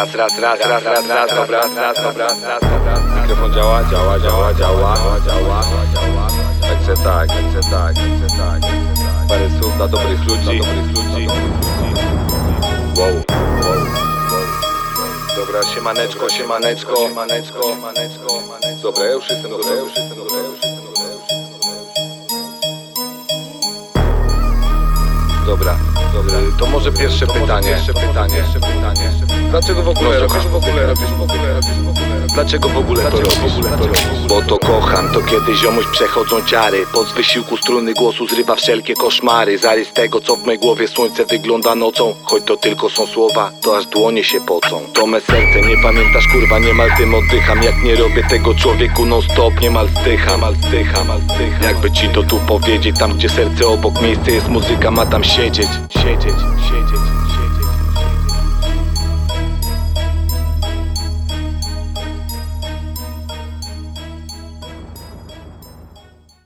dobra. Mikrofon działa. Także tak. Parę słów dla dobrych ludzi. Wow. Dobra, siemaneczko. Dobra, ja już jestem gotowy. Dobra, to może pierwsze pytanie. Dlaczego w ogóle robisz? Dlaczego w ogóle to robisz? Bo to kocham, to kiedy ziomuś przechodzą ciary. Po wysiłku struny głosu zrywa wszelkie koszmary. Zarys tego, co w mej głowie słońce wygląda nocą. Choć to tylko są słowa, to aż dłonie się pocą. To me serce, nie pamiętasz kurwa, niemal tym oddycham. Jak nie robię tego człowieku non stop, niemal zdycham. Jakby ci to tu powiedzieć, tam gdzie serce obok miejsce jest muzyka, ma tam siedzieć.